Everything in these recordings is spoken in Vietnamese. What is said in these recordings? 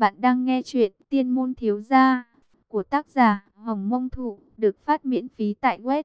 Bạn đang nghe chuyện Tiên môn thiếu gia của tác giả Hồng Mông Thụ, được phát miễn phí tại web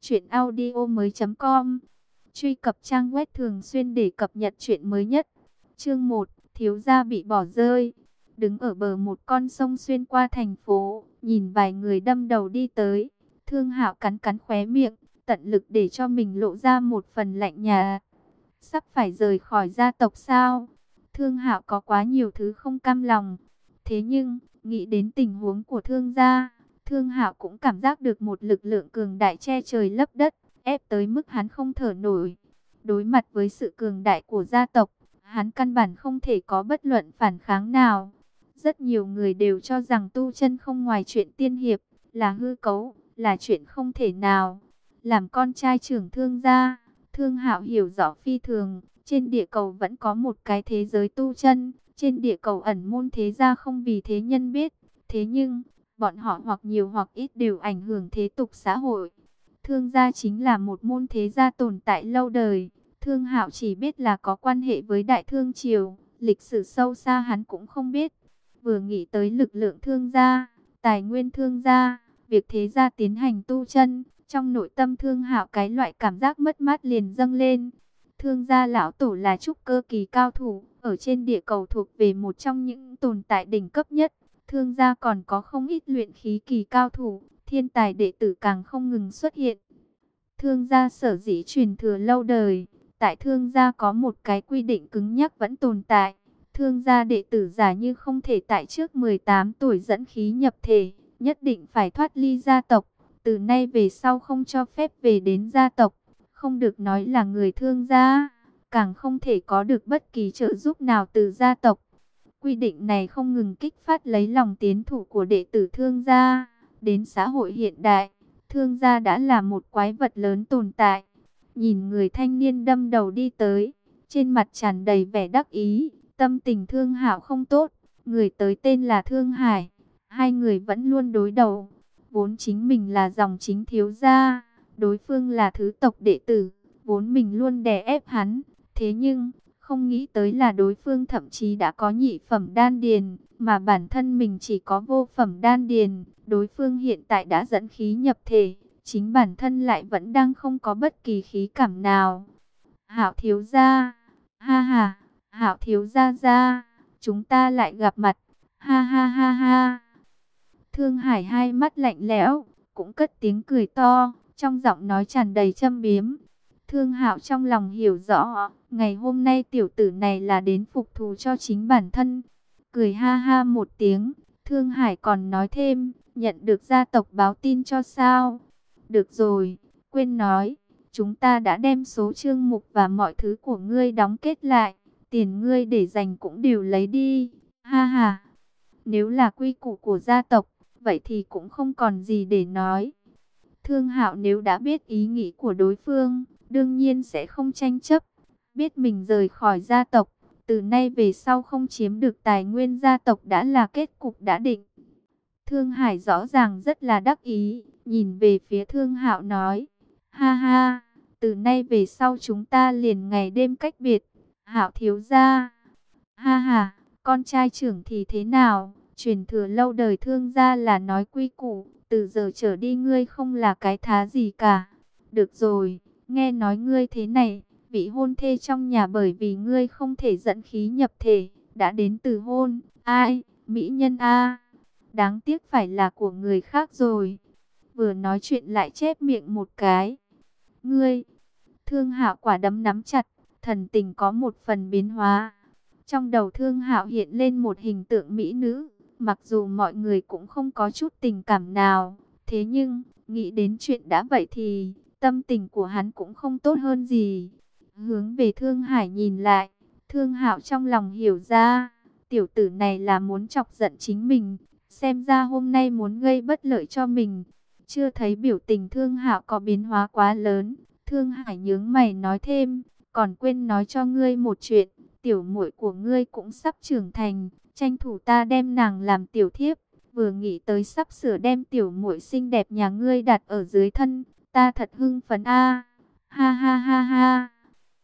truyệnaudiomoi.com. Truy cập trang web thường xuyên để cập nhật chuyện mới nhất. Chương 1, thiếu gia bị bỏ rơi. Đứng ở bờ một con sông xuyên qua thành phố, nhìn vài người đâm đầu đi tới, Thương Hạo cắn cắn khóe miệng, tận lực để cho mình lộ ra một phần lạnh nhạt. Sắp phải rời khỏi gia tộc sao? Thương Hạo có quá nhiều thứ không cam lòng. Thế nhưng, nghĩ đến tình huống của Thương gia, Thương Hạo cũng cảm giác được một lực lượng cường đại che trời lấp đất, ép tới mức hắn không thở nổi. Đối mặt với sự cường đại của gia tộc, hắn căn bản không thể có bất luận phản kháng nào. Rất nhiều người đều cho rằng tu chân không ngoài chuyện tiên hiệp, là hư cấu, là chuyện không thể nào. Làm con trai trưởng Thương gia, Thương Hạo hiểu rõ phi thường, trên địa cầu vẫn có một cái thế giới tu chân, trên địa cầu ẩn môn thế gia không vì thế nhân biết. Thế nhưng, bọn họ hoặc nhiều hoặc ít đều ảnh hưởng thế tục xã hội. Thương gia chính là một môn thế gia tồn tại lâu đời. Thương Hạo chỉ biết là có quan hệ với Đại Thương Triều, lịch sử sâu xa hắn cũng không biết. Vừa nghĩ tới lực lượng Thương gia, tài nguyên Thương gia, việc thế gia tiến hành tu chân, trong nội tâm Thương Hạo cái loại cảm giác mất mát liền dâng lên. Thương gia lão tổ là trúc cơ kỳ cao thủ, ở trên địa cầu thuộc về một trong những tồn tại đỉnh cấp nhất. Thương gia còn có không ít luyện khí kỳ cao thủ, thiên tài đệ tử càng không ngừng xuất hiện. Thương gia sở dĩ truyền thừa lâu đời, tại Thương gia có một cái quy định cứng nhắc vẫn tồn tại. Thương gia đệ tử giả như không thể tại trước 18 tuổi dẫn khí nhập thể, nhất định phải thoát ly gia tộc. Từ nay về sau không cho phép về đến gia tộc, không được nói là người Thương gia, càng không thể có được bất kỳ trợ giúp nào từ gia tộc. Quy định này không ngừng kích phát lấy lòng tiến thủ của đệ tử Thương gia. Đến xã hội hiện đại, Thương gia đã là một quái vật lớn tồn tại. Nhìn người thanh niên đâm đầu đi tới, trên mặt tràn đầy vẻ đắc ý, tâm tình Thương Hạo không tốt. Người tới tên là Thương Hải, hai người vẫn luôn đối đầu. Vốn chính mình là dòng chính thiếu gia, đối phương là thứ tộc đệ tử, vốn mình luôn đè ép hắn. Thế nhưng, không nghĩ tới là đối phương thậm chí đã có nhị phẩm đan điền, mà bản thân mình chỉ có vô phẩm đan điền. Đối phương hiện tại đã dẫn khí nhập thể, chính bản thân lại vẫn đang không có bất kỳ khí cảm nào. Hạo thiếu gia, ha ha, Hạo thiếu gia gia, chúng ta lại gặp mặt, ha ha ha ha. Thương Hải hai mắt lạnh lẽo, cũng cất tiếng cười to, trong giọng nói tràn đầy châm biếm. Thương Hạo trong lòng hiểu rõ, ngày hôm nay tiểu tử này là đến phục thù cho chính bản thân. Cười ha ha một tiếng, Thương Hải còn nói thêm, nhận được gia tộc báo tin cho sao? Được rồi, quên nói, chúng ta đã đem số chương mục và mọi thứ của ngươi đóng kết lại, tiền ngươi để dành cũng đều lấy đi, ha ha. Nếu là quy củ của gia tộc, vậy thì cũng không còn gì để nói. Thương Hạo nếu đã biết ý nghĩ của đối phương, đương nhiên sẽ không tranh chấp. Biết mình rời khỏi gia tộc, từ nay về sau không chiếm được tài nguyên gia tộc đã là kết cục đã định. Thương Hải rõ ràng rất là đắc ý, nhìn về phía Thương Hạo nói, ha ha, từ nay về sau chúng ta liền ngày đêm cách biệt. Hạo thiếu gia, ha ha, con trai trưởng thì thế nào? Truyền thừa lâu đời Thương gia là nói quy củ, từ giờ trở đi ngươi không là cái thá gì cả. Được rồi, nghe nói ngươi thế này, vị hôn thê trong nhà bởi vì ngươi không thể dẫn khí nhập thể, đã đến từ hôn. Ai? Mỹ nhân a. Đáng tiếc phải là của người khác rồi. Vừa nói chuyện lại chép miệng một cái. Ngươi, Thương Hạo quả đấm nắm chặt, thần tình có một phần biến hóa. Trong đầu Thương Hạo hiện lên một hình tượng mỹ nữ, mặc dù mọi người cũng không có chút tình cảm nào, thế nhưng, nghĩ đến chuyện đã vậy thì, tâm tình của hắn cũng không tốt hơn gì. Hướng về Thương Hải nhìn lại, Thương Hạo trong lòng hiểu ra, tiểu tử này là muốn chọc giận chính mình, xem ra hôm nay muốn gây bất lợi cho mình. Chưa thấy biểu tình Thương Hạo có biến hóa quá lớn, Thương Hải nhướng mày nói thêm, còn quên nói cho ngươi một chuyện, tiểu muội của ngươi cũng sắp trưởng thành, tranh thủ ta đem nàng làm tiểu thiếp. Vừa nghĩ tới sắp sửa đem tiểu muội xinh đẹp nhà ngươi đặt ở dưới thân, ta thật hưng phấn a. Ha ha ha ha.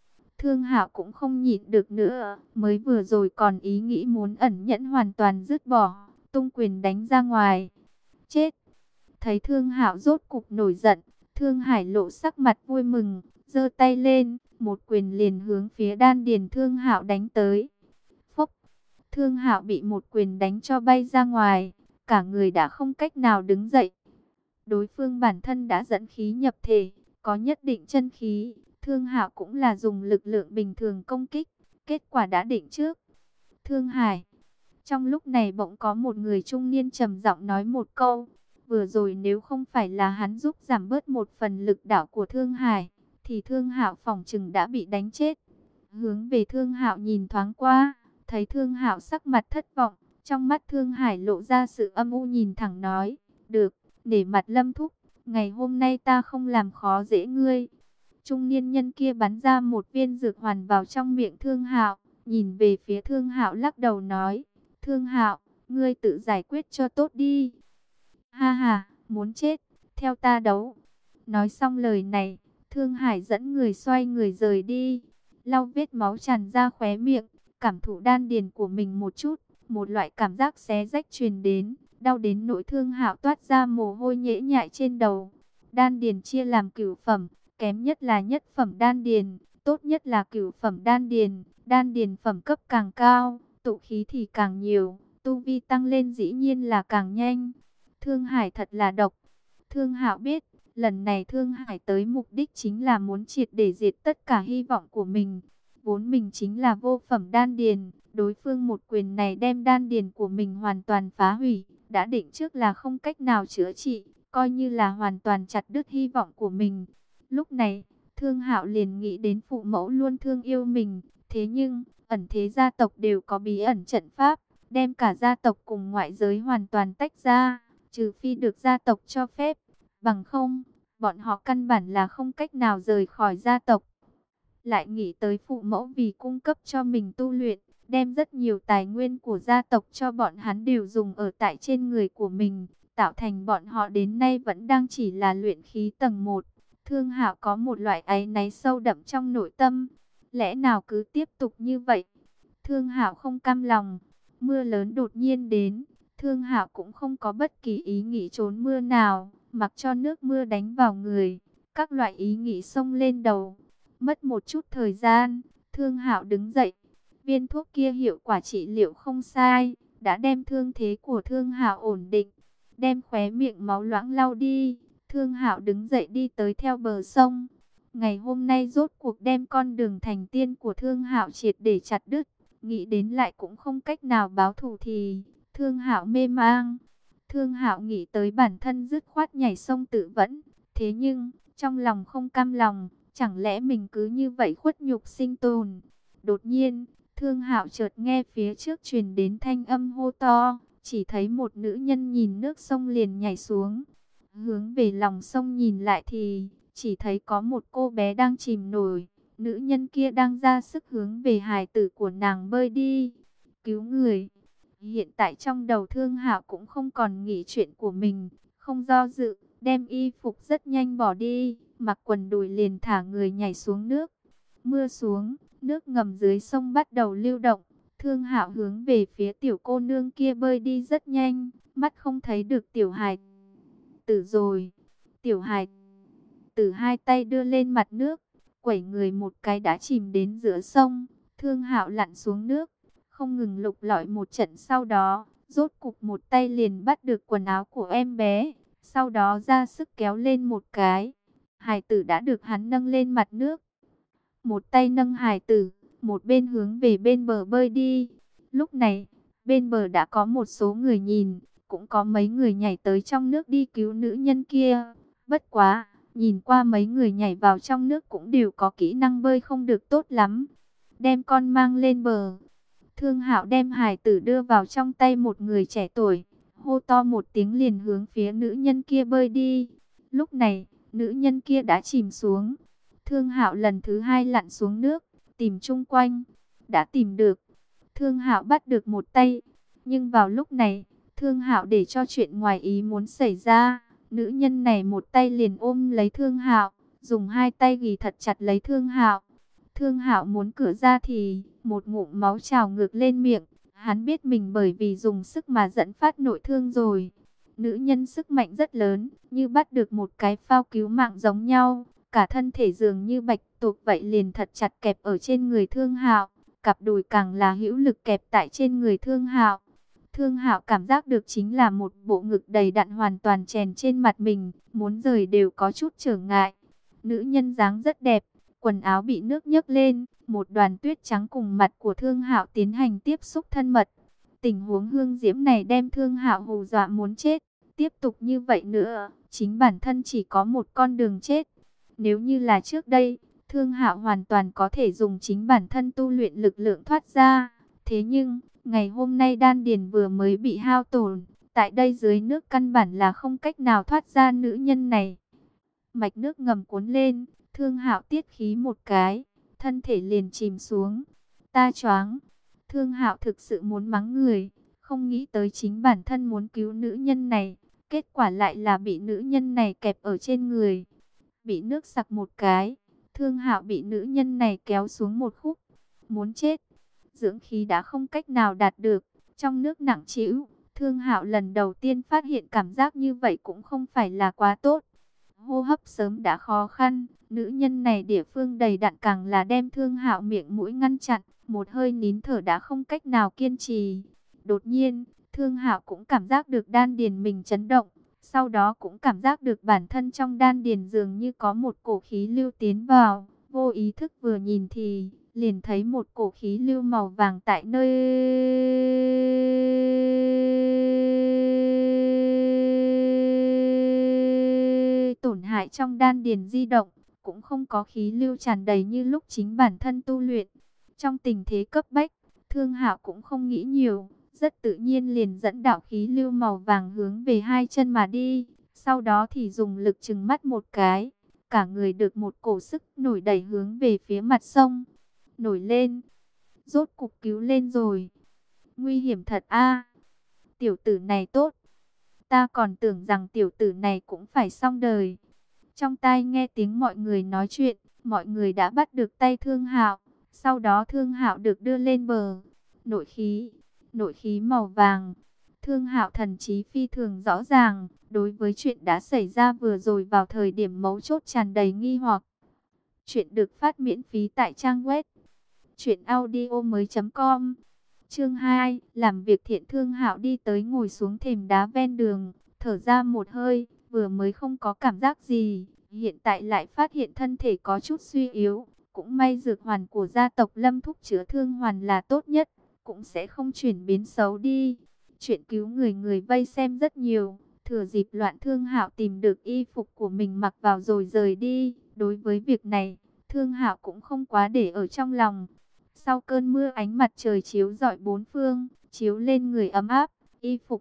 Thương Hạo cũng không nhịn được nữa, mới vừa rồi còn ý nghĩ muốn ẩn nhẫn hoàn toàn dứt bỏ, tung quyền đánh ra ngoài. Chết! Thấy Thương Hạo rốt cục nổi giận, Thương Hải lộ sắc mặt vui mừng, giơ tay lên, một quyền liền hướng phía đan điền Thương Hạo đánh tới. Phốc! Thương Hạo bị một quyền đánh cho bay ra ngoài, cả người đã không cách nào đứng dậy. Đối phương bản thân đã dẫn khí nhập thể, có nhất định chân khí, Thương Hạo cũng là dùng lực lượng bình thường công kích, kết quả đã định trước. Thương Hải. Trong lúc này bỗng có một người trung niên trầm giọng nói một câu, vừa rồi nếu không phải là hắn giúp giảm bớt một phần lực đảo của Thương Hải, thì Thương Hạo phỏng chừng đã bị đánh chết. Hướng về Thương Hạo nhìn thoáng qua, thấy Thương Hạo sắc mặt thất vọng, trong mắt Thương Hải lộ ra sự âm u, nhìn thẳng nói, được, để mặt Lâm thúc, ngày hôm nay ta không làm khó dễ ngươi. Trung niên nhân kia bắn ra một viên dược hoàn vào trong miệng Thương Hạo, nhìn về phía Thương Hạo lắc đầu nói, Thương Hạo, ngươi tự giải quyết cho tốt đi. Ha ha, muốn chết, theo ta đấu. Nói xong lời này, Thương Hải dẫn người xoay người rời đi, lau vết máu tràn ra khóe miệng, cảm thụ đan điền của mình một chút, một loại cảm giác xé rách truyền đến, đau đến nỗi Thương Hạo toát ra mồ hôi nhễ nhại trên đầu. Đan điền chia làm cửu phẩm, kém nhất là nhất phẩm đan điền, tốt nhất là cửu phẩm đan điền. Đan điền phẩm cấp càng cao, tụ khí thì càng nhiều, tu vi tăng lên dĩ nhiên là càng nhanh. Thương Hải thật là độc. Thương Hạo biết, lần này Thương Hải tới mục đích chính là muốn triệt để diệt tất cả hy vọng của mình. Vốn mình chính là vô phẩm đan điền, đối phương một quyền này đem đan điền của mình hoàn toàn phá hủy, đã định trước là không cách nào chữa trị, coi như là hoàn toàn chặt đứt hy vọng của mình. Lúc này, Thương Hạo liền nghĩ đến phụ mẫu luôn thương yêu mình, thế nhưng ẩn thế gia tộc đều có bí ẩn trận pháp, đem cả gia tộc cùng ngoại giới hoàn toàn tách ra, trừ phi được gia tộc cho phép, bằng không, bọn họ căn bản là không cách nào rời khỏi gia tộc. Lại nghĩ tới phụ mẫu vì cung cấp cho mình tu luyện, đem rất nhiều tài nguyên của gia tộc cho bọn hắn đều dùng ở tại trên người của mình, tạo thành bọn họ đến nay vẫn đang chỉ là luyện khí tầng 1. Thương Hạo có một loại áy náy sâu đậm trong nội tâm, lẽ nào cứ tiếp tục như vậy? Thương Hạo không cam lòng. Mưa lớn đột nhiên đến, Thương Hạo cũng không có bất kỳ ý nghĩ trốn mưa nào, mặc cho nước mưa đánh vào người, các loại ý nghĩ xông lên đầu. Mất một chút thời gian, Thương Hạo đứng dậy. Viên thuốc kia hiệu quả trị liệu không sai, đã đem thương thế của Thương Hạo ổn định, đem khóe miệng máu loãng lau đi. Thương Hạo đứng dậy đi tới theo bờ sông. Ngày hôm nay rốt cuộc đem con đường thành tiên của Thương Hạo triệt để chặt đứt, nghĩ đến lại cũng không cách nào báo thù thì Thương Hạo mê mang. Thương Hạo nghĩ tới bản thân dứt khoát nhảy sông tự vẫn, thế nhưng trong lòng không cam lòng, chẳng lẽ mình cứ như vậy khuất nhục sinh tồn. Đột nhiên, Thương Hạo chợt nghe phía trước truyền đến thanh âm hô to, chỉ thấy một nữ nhân nhìn nước sông liền nhảy xuống. Hướng về lòng sông nhìn lại thì chỉ thấy có một cô bé đang chìm nổi. Nữ nhân kia đang ra sức hướng về hài tử của nàng bơi đi. Cứu người. Hiện tại trong đầu Thương Hạo cũng không còn nghĩ chuyện của mình, không do dự, đem y phục rất nhanh bỏ đi, mặc quần đùi liền thả người nhảy xuống nước. Mưa xuống, nước ngầm dưới sông bắt đầu lưu động. Thương Hạo hướng về phía tiểu cô nương kia bơi đi rất nhanh, mắt không thấy được tiểu hài tử rồi. Tiểu hài tử hai tay đưa lên mặt nước, quẩy người một cái đã chìm đến giữa sông. Thương Hạo lặn xuống nước, không ngừng lục lọi một trận, sau đó rốt cục một tay liền bắt được quần áo của em bé, sau đó ra sức kéo lên một cái. Hài tử đã được hắn nâng lên mặt nước. Một tay nâng hài tử, một bên hướng về bên bờ bơi đi. Lúc này, bên bờ đã có một số người nhìn, cũng có mấy người nhảy tới trong nước đi cứu nữ nhân kia. Bất quá, nhìn qua mấy người nhảy vào trong nước cũng đều có kỹ năng bơi không được tốt lắm. Đem con mang lên bờ. Thương Hạo đem hài tử đưa vào trong tay một người trẻ tuổi, hô to một tiếng liền hướng phía nữ nhân kia bơi đi. Lúc này, nữ nhân kia đã chìm xuống. Thương Hạo lần thứ hai lặn xuống nước, tìm chung quanh, đã tìm được. Thương Hạo bắt được một tay, nhưng vào lúc này, Thương Hạo để cho chuyện ngoài ý muốn xảy ra. Nữ nhân này một tay liền ôm lấy Thương Hạo, dùng hai tay ghì thật chặt lấy Thương Hạo. Thương Hạo muốn cửa ra thì một ngụm máu trào ngược lên miệng. Hắn biết mình bởi vì dùng sức mà dẫn phát nội thương rồi. Nữ nhân sức mạnh rất lớn, như bắt được một cái phao cứu mạng giống nhau. Cả thân thể dường như bạch tuộc vậy liền thật chặt kẹp ở trên người Thương Hạo. Cặp đùi càng là hữu lực kẹp tại trên người Thương Hạo. Thương Hạo cảm giác được chính là một bộ ngực đầy đặn hoàn toàn chèn trên mặt mình, muốn rời đều có chút trở ngại. Nữ nhân dáng rất đẹp, quần áo bị nước nhấc lên, một đoàn tuyết trắng cùng mặt của Thương Hạo tiến hành tiếp xúc thân mật. Tình huống hương diễm này đem Thương Hạo hù dọa muốn chết. Tiếp tục như vậy nữa, chính bản thân chỉ có một con đường chết. Nếu như là trước đây, Thương Hạo hoàn toàn có thể dùng chính bản thân tu luyện lực lượng thoát ra. Thế nhưng, ngày hôm nay đan điền vừa mới bị hao tổn, tại đây dưới nước căn bản là không cách nào thoát ra nữ nhân này. Mạch nước ngầm cuốn lên, Thương Hạo tiết khí một cái, thân thể liền chìm xuống. Ta choáng. Thương Hạo thực sự muốn mắng người, không nghĩ tới chính bản thân muốn cứu nữ nhân này, kết quả lại là bị nữ nhân này kẹp ở trên người. Bị nước sặc một cái, Thương Hạo bị nữ nhân này kéo xuống một khúc, muốn chết. Dưỡng khí đã không cách nào đạt được, trong nước nặng trĩu. Thương Hạo lần đầu tiên phát hiện cảm giác như vậy cũng không phải là quá tốt. Hô hấp sớm đã khó khăn, nữ nhân này địa phương đầy đặn càng là đem Thương Hạo miệng mũi ngăn chặn, một hơi nín thở đã không cách nào kiên trì. Đột nhiên, Thương Hạo cũng cảm giác được đan điền mình chấn động, sau đó cũng cảm giác được bản thân trong đan điền dường như có một cổ khí lưu tiến vào, vô ý thức vừa nhìn thì liền thấy một cổ khí lưu màu vàng tại nơi tổn hại trong đan điền di động, cũng không có khí lưu tràn đầy như lúc chính bản thân tu luyện. Trong tình thế cấp bách, Thương Hạo cũng không nghĩ nhiều, rất tự nhiên liền dẫn đạo khí lưu màu vàng hướng về hai chân mà đi, sau đó thì dùng lực trừng mắt một cái, cả người được một cổ sức nổi đẩy hướng về phía mặt sông. Nổi lên, rốt cục cứu lên rồi. Nguy hiểm thật a. Tiểu tử này tốt. Ta còn tưởng rằng tiểu tử này cũng phải xong đời. Trong tai nghe tiếng mọi người nói chuyện, mọi người đã bắt được tay Thương Hạo, sau đó Thương Hạo được đưa lên bờ. Nội khí màu vàng. Thương Hạo thần trí phi thường rõ ràng, đối với chuyện đã xảy ra vừa rồi vào thời điểm mấu chốt tràn đầy nghi hoặc. Chuyện được phát miễn phí tại trang web truyệnaudiomoi.com. Chương 2, làm việc thiện. Thương Hạo đi tới ngồi xuống thềm đá ven đường, thở ra một hơi, vừa mới không có cảm giác gì, hiện tại lại phát hiện thân thể có chút suy yếu, cũng may dược hoàn của gia tộc Lâm thúc chữa thương hoàn là tốt nhất, cũng sẽ không chuyển biến xấu đi. Chuyện cứu người người vây xem rất nhiều, thừa dịp loạn Thương Hạo tìm được y phục của mình mặc vào rồi rời đi. Đối với việc này, Thương Hạo cũng không quá để ở trong lòng. Sau cơn mưa ánh mặt trời chiếu rọi bốn phương, chiếu lên người ấm áp, y phục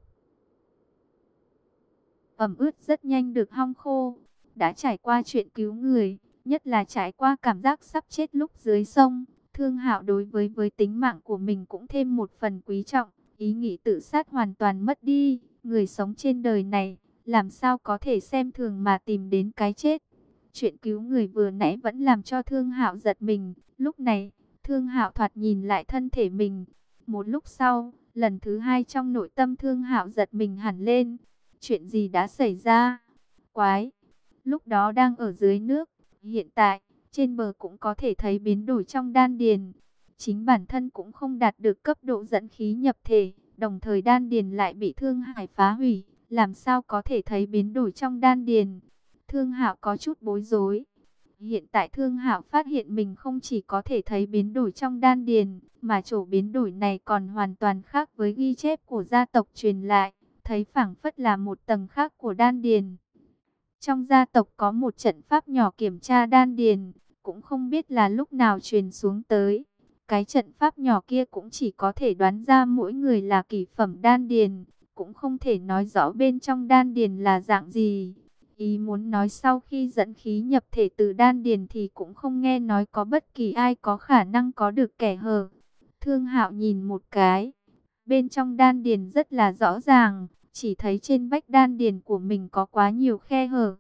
ẩm ướt rất nhanh được hong khô. Đã trải qua chuyện cứu người, nhất là trải qua cảm giác sắp chết lúc dưới sông, Thương Hạo đối với tính mạng của mình cũng thêm một phần quý trọng, ý nghĩ tự sát hoàn toàn mất đi. Người sống trên đời này, làm sao có thể xem thường mà tìm đến cái chết. Chuyện cứu người vừa nãy vẫn làm cho Thương Hạo giật mình, lúc này Thương Hạo thoạt nhìn lại thân thể mình. Một lúc sau, lần thứ hai trong nội tâm Thương Hạo giật mình hẳn lên. Chuyện gì đã xảy ra? Quái! Lúc đó đang ở dưới nước, hiện tại, trên bờ cũng có thể thấy biến đổi trong đan điền. Chính bản thân cũng không đạt được cấp độ dẫn khí nhập thể, đồng thời đan điền lại bị Thương Hải phá hủy. Làm sao có thể thấy biến đổi trong đan điền? Thương Hạo có chút bối rối. Hiện tại Thương Hạo phát hiện mình không chỉ có thể thấy biến đổi trong đan điền, mà chỗ biến đổi này còn hoàn toàn khác với ghi chép của gia tộc truyền lại, thấy phảng phất là một tầng khác của đan điền. Trong gia tộc có một trận pháp nhỏ kiểm tra đan điền, cũng không biết là lúc nào truyền xuống tới. Cái trận pháp nhỏ kia cũng chỉ có thể đoán ra mỗi người là kỳ phẩm đan điền, cũng không thể nói rõ bên trong đan điền là dạng gì. Ý muốn nói sau khi dẫn khí nhập thể từ đan điền thì cũng không nghe nói có bất kỳ ai có khả năng có được kẻ hở. Thương Hạo nhìn một cái, bên trong đan điền rất là rõ ràng, chỉ thấy trên vách đan điền của mình có quá nhiều khe hở.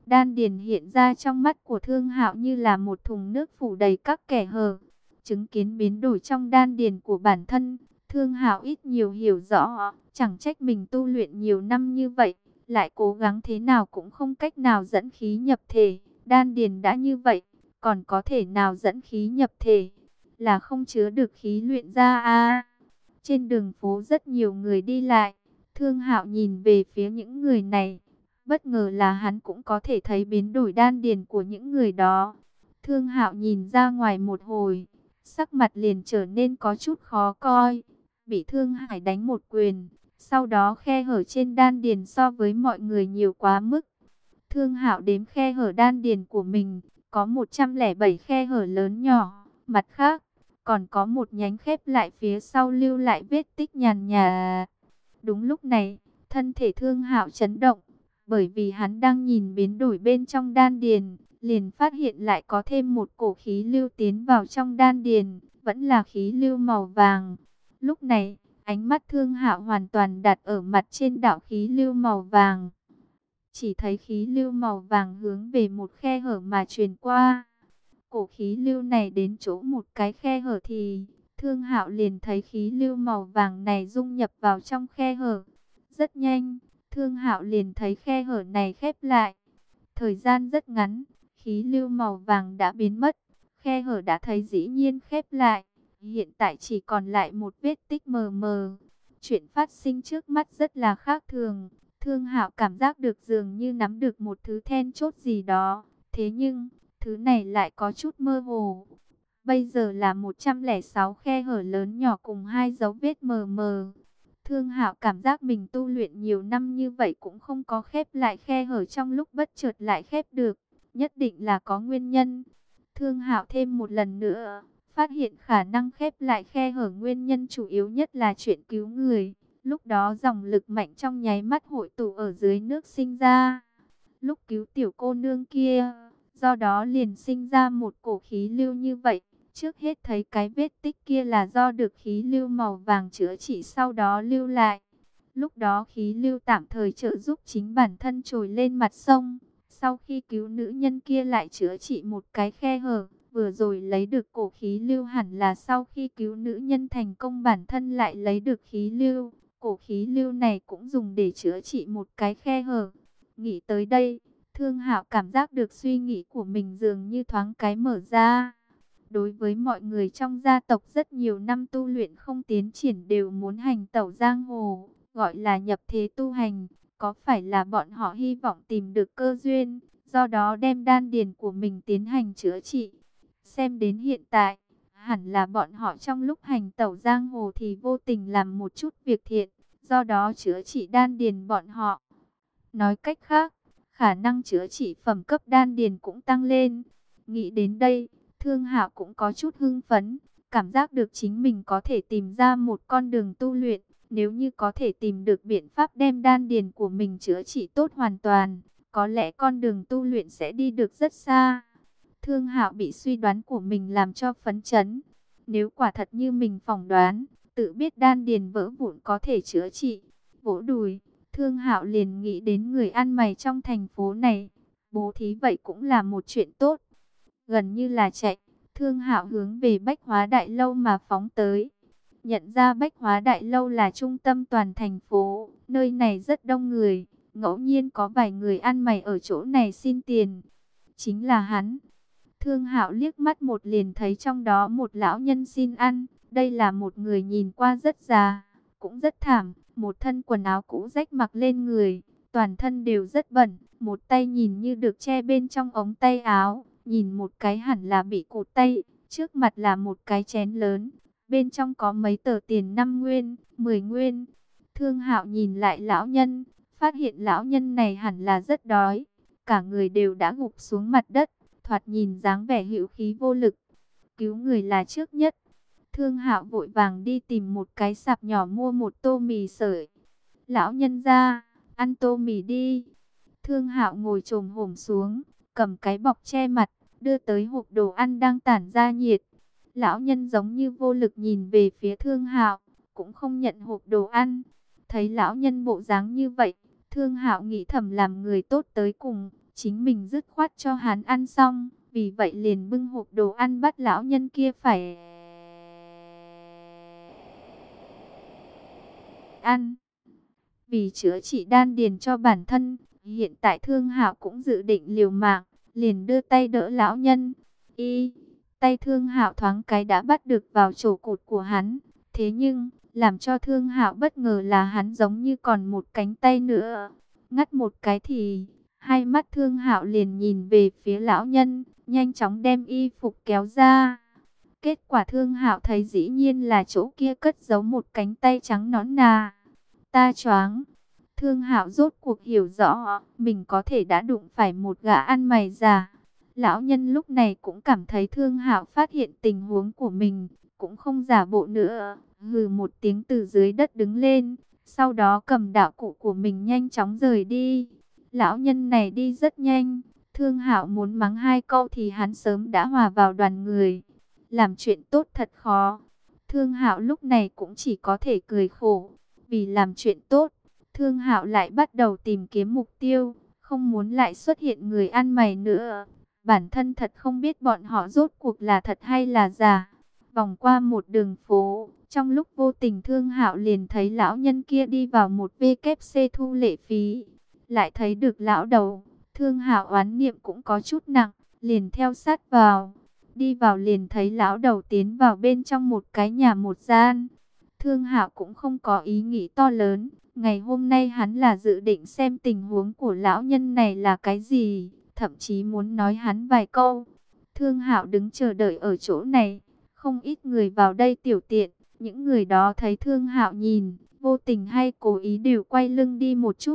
Đan điền hiện ra trong mắt của Thương Hạo như là một thùng nước phủ đầy các kẽ hở. Chứng kiến biến đổi trong đan điền của bản thân, Thương Hạo ít nhiều hiểu rõ, chẳng trách mình tu luyện nhiều năm như vậy, lại cố gắng thế nào cũng không cách nào dẫn khí nhập thể. Đan điền đã như vậy, còn có thể nào dẫn khí nhập thể? Là không chứa được khí luyện ra à? Trên đường phố rất nhiều người đi lại, Thương Hạo nhìn về phía những người này, bất ngờ là hắn cũng có thể thấy biến đổi đan điền của những người đó. Thương Hạo nhìn ra ngoài một hồi, sắc mặt liền trở nên có chút khó coi. Bị Thương Hải đánh một quyền, sau đó khe hở trên đan điền so với mọi người nhiều quá mức. Thương Hạo đếm khe hở đan điền của mình, có 107 khe hở lớn nhỏ, mặt khác còn có một nhánh khép lại phía sau lưu lại vết tích nhàn nhạt. Đúng lúc này, thân thể Thương Hạo chấn động, bởi vì hắn đang nhìn biến đổi bên trong đan điền, liền phát hiện lại có thêm một cổ khí lưu tiến vào trong đan điền, vẫn là khí lưu màu vàng. Lúc này, ánh mắt Thương Hạo hoàn toàn đặt ở mặt trên đạo khí lưu màu vàng. Chỉ thấy khí lưu màu vàng hướng về một khe hở mà truyền qua. Cổ khí lưu này đến chỗ một cái khe hở thì Thương Hạo liền thấy khí lưu màu vàng này dung nhập vào trong khe hở. Rất nhanh, Thương Hạo liền thấy khe hở này khép lại. Thời gian rất ngắn, khí lưu màu vàng đã biến mất, khe hở đã thấy dĩ nhiên khép lại. Hiện tại chỉ còn lại một vết tích mờ mờ. Chuyện phát sinh trước mắt rất là khác thường. Thương Hạo cảm giác được dường như nắm được một thứ then chốt gì đó. Thế nhưng, thứ này lại có chút mơ hồ. Bây giờ là 106 khe hở lớn nhỏ cùng hai dấu vết mờ mờ. Thương Hạo cảm giác mình tu luyện nhiều năm như vậy cũng không có khép lại khe hở trong lúc bất chợt lại khép được. Nhất định là có nguyên nhân. Thương Hạo thêm một lần nữa, phát hiện khả năng khép lại khe hở nguyên nhân chủ yếu nhất là chuyện cứu người. Lúc đó dòng lực mạnh trong nháy mắt hội tụ ở dưới nước sinh ra. Lúc cứu tiểu cô nương kia, do đó liền sinh ra một cổ khí lưu như vậy. Trước hết thấy cái vết tích kia là do được khí lưu màu vàng chữa trị sau đó lưu lại. Lúc đó khí lưu tạm thời trợ giúp chính bản thân trồi lên mặt sông. Sau khi cứu nữ nhân kia lại chữa trị một cái khe hở. Vừa rồi lấy được cổ khí lưu hẳn là sau khi cứu nữ nhân thành công bản thân lại lấy được khí lưu. Cổ khí lưu này cũng dùng để chữa trị một cái khe hở. Nghĩ tới đây, Thương Hạo cảm giác được suy nghĩ của mình dường như thoáng cái mở ra. Đối với mọi người trong gia tộc rất nhiều năm tu luyện không tiến triển đều muốn hành tẩu giang hồ, gọi là nhập thế tu hành, có phải là bọn họ hy vọng tìm được cơ duyên, do đó đem đan điền của mình tiến hành chữa trị. Xem đến hiện tại, hẳn là bọn họ trong lúc hành tẩu giang hồ thì vô tình làm một chút việc thiện, do đó chữa trị đan điền bọn họ. Nói cách khác, khả năng chữa trị phẩm cấp đan điền cũng tăng lên. Nghĩ đến đây, Thương Hạo cũng có chút hưng phấn, cảm giác được chính mình có thể tìm ra một con đường tu luyện. Nếu như có thể tìm được biện pháp đem đan điền của mình chữa trị tốt hoàn toàn, có lẽ con đường tu luyện sẽ đi được rất xa. Thương Hạo bị suy đoán của mình làm cho phấn chấn. Nếu quả thật như mình phỏng đoán, tự biết đan điền vỡ vụn có thể chữa trị, vỗ đùi, Thương Hạo liền nghĩ đến người ăn mày trong thành phố này. Bố thí vậy cũng là một chuyện tốt. Gần như là chạy, Thương Hạo hướng về Bách Hóa Đại Lâu mà phóng tới. Nhận ra Bách Hóa Đại Lâu là trung tâm toàn thành phố, nơi này rất đông người, ngẫu nhiên có vài người ăn mày ở chỗ này xin tiền. Chính là hắn. Thương Hạo liếc mắt một liền thấy trong đó một lão nhân xin ăn. Đây là một người nhìn qua rất già, cũng rất thảm, một thân quần áo cũ rách mặc lên người, toàn thân đều rất bẩn, một tay nhìn như được che bên trong ống tay áo, nhìn một cái hẳn là bị cụt tay, trước mặt là một cái chén lớn, bên trong có mấy tờ tiền 5 nguyên, 10 nguyên. Thương Hạo nhìn lại lão nhân, phát hiện lão nhân này hẳn là rất đói, cả người đều đã gục xuống mặt đất, thoạt nhìn dáng vẻ hữu khí vô lực. Cứu người là trước nhất. Thương Hạo vội vàng đi tìm một cái sạp nhỏ mua một tô mì sợi. Lão nhân ra, ăn tô mì đi. Thương Hạo ngồi chồm hổm xuống, cầm cái bọc che mặt, đưa tới hộp đồ ăn đang tản ra nhiệt. Lão nhân giống như vô lực nhìn về phía Thương Hạo, cũng không nhận hộp đồ ăn. Thấy lão nhân bộ dáng như vậy, Thương Hạo nghĩ thầm làm người tốt tới cùng, chính mình dứt khoát cho hắn ăn xong, vì vậy liền bưng hộp đồ ăn bắt lão nhân kia phải ăn. Vì chữa trị đan điền cho bản thân, hiện tại Thương Hạo cũng dự định liều mạng, liền đưa tay đỡ lão nhân. Tay Thương Hạo thoáng cái đã bắt được vào chỗ cụt của hắn, thế nhưng làm cho Thương Hạo bất ngờ là hắn giống như còn một cánh tay nữa. Ngắt một cái thì hai mắt Thương Hạo liền nhìn về phía lão nhân, nhanh chóng đem y phục kéo ra. Kết quả Thương Hạo thấy dĩ nhiên là chỗ kia cất giấu một cánh tay trắng nõn nà. Ta choáng. Thương Hạo rốt cuộc hiểu rõ mình có thể đã đụng phải một gã ăn mày già. Lão nhân lúc này cũng cảm thấy Thương Hạo phát hiện tình huống của mình, cũng không giả bộ nữa, hừ một tiếng từ dưới đất đứng lên, sau đó cầm đạo cụ của mình nhanh chóng rời đi. Lão nhân này đi rất nhanh, Thương Hạo muốn mắng hai câu thì hắn sớm đã hòa vào đoàn người. Làm chuyện tốt thật khó. Thương Hạo lúc này cũng chỉ có thể cười khổ. Vì làm chuyện tốt, Thương Hạo lại bắt đầu tìm kiếm mục tiêu, không muốn lại xuất hiện người ăn mày nữa. Bản thân thật không biết bọn họ rốt cuộc là thật hay là giả. Vòng qua một đường phố, trong lúc vô tình Thương Hạo liền thấy lão nhân kia đi vào một WC thu lệ phí. Lại thấy được lão đầu, Thương Hạo oán niệm cũng có chút nặng, liền theo sát vào. Đi vào liền thấy lão đầu tiến vào bên trong một cái nhà một gian. Thương Hạo cũng không có ý nghĩ to lớn. Ngày hôm nay hắn là dự định xem tình huống của lão nhân này là cái gì, thậm chí muốn nói hắn vài câu. Thương Hạo đứng chờ đợi ở chỗ này, không ít người vào đây tiểu tiện, những người đó thấy Thương Hạo nhìn, vô tình hay cố ý đều quay lưng đi một chút.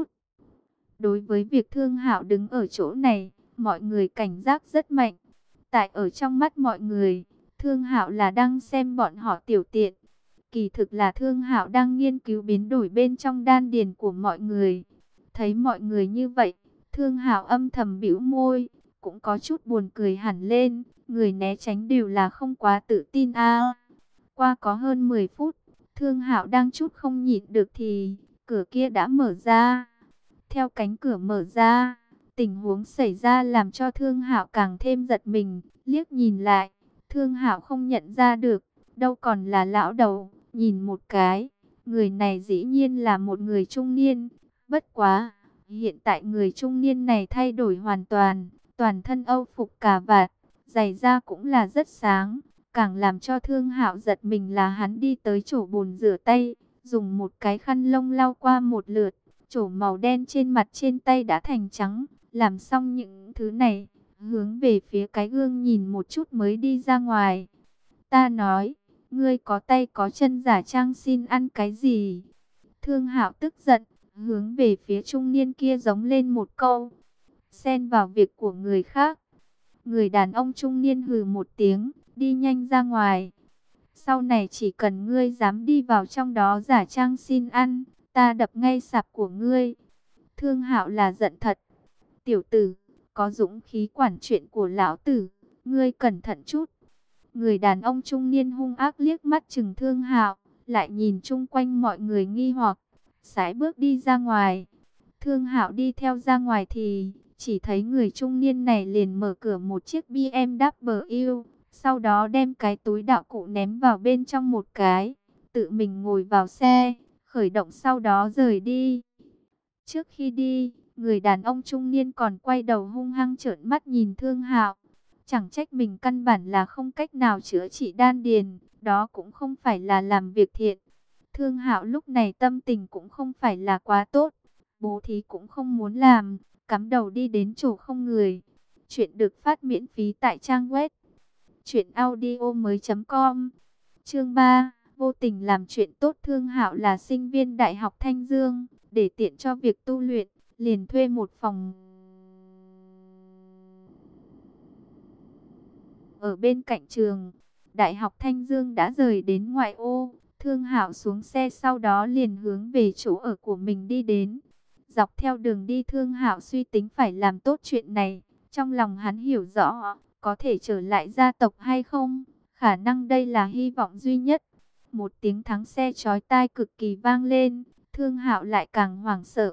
Đối với việc Thương Hạo đứng ở chỗ này, mọi người cảnh giác rất mạnh. Tại ở trong mắt mọi người, Thương Hạo là đang xem bọn họ tiểu tiện. Kỳ thực là Thương Hạo đang nghiên cứu biến đổi bên trong đan điền của mọi người. Thấy mọi người như vậy, Thương Hạo âm thầm bĩu môi, cũng có chút buồn cười hẳn lên. Người né tránh đều là không quá tự tin a. Qua có hơn 10 phút, Thương Hạo đang chút không nhịn được thì cửa kia đã mở ra. Theo cánh cửa mở ra, tình huống xảy ra làm cho Thương Hạo càng thêm giật mình, liếc nhìn lại, Thương Hạo không nhận ra được, đâu còn là lão đầu. Nhìn một cái, người này dĩ nhiên là một người trung niên. Bất quá, hiện tại người trung niên này thay đổi hoàn toàn, toàn thân âu phục cà vạt, giày da cũng là rất sáng. Càng làm cho Thương Hạo giật mình là hắn đi tới chỗ bồn rửa tay, dùng một cái khăn lông lau qua một lượt, chỗ màu đen trên mặt trên tay đã thành trắng. Làm xong những thứ này, hướng về phía cái gương nhìn một chút mới đi ra ngoài. Ta nói, ngươi có tay có chân giả trang xin ăn cái gì? Thương Hạo tức giận, hướng về phía trung niên kia giống lên một câu. Xen vào việc của người khác. Người đàn ông trung niên hừ một tiếng, đi nhanh ra ngoài. Sau này chỉ cần ngươi dám đi vào trong đó giả trang xin ăn, ta đập ngay sạp của ngươi. Thương Hạo là giận thật. Tiểu tử, có dũng khí quản chuyện của lão tử, ngươi cẩn thận chút. Người đàn ông trung niên hung ác liếc mắt chừng Thương Hạo, lại nhìn chung quanh mọi người nghi hoặc, sải bước đi ra ngoài. Thương Hạo đi theo ra ngoài thì chỉ thấy người trung niên này liền mở cửa một chiếc BMW, sau đó đem cái túi đạo cụ ném vào bên trong một cái, tự mình ngồi vào xe, khởi động sau đó rời đi. Trước khi đi, người đàn ông trung niên còn quay đầu hung hăng trợn mắt nhìn Thương Hạo. Chẳng trách mình căn bản là không cách nào chữa trị đan điền, đó cũng không phải là làm việc thiện. Thương Hạo lúc này tâm tình cũng không phải là quá tốt, bố thí cũng không muốn làm, cắm đầu đi đến chỗ không người. Chuyện được phát miễn phí tại trang web truyệnaudiomoi.com. Chương 3, vô tình làm chuyện tốt. Thương Hạo là sinh viên Đại học Thanh Dương, để tiện cho việc tu luyện, liền thuê một phòng ở bên cạnh trường. Đại học Thanh Dương đã rời đến ngoại ô. Thương Hạo xuống xe sau đó liền hướng về chỗ ở của mình đi đến. Dọc theo đường đi Thương Hạo suy tính phải làm tốt chuyện này. Trong lòng hắn hiểu rõ, có thể trở lại gia tộc hay không, khả năng đây là hy vọng duy nhất. Một tiếng thắng xe chói tai cực kỳ vang lên, Thương Hạo lại càng hoảng sợ.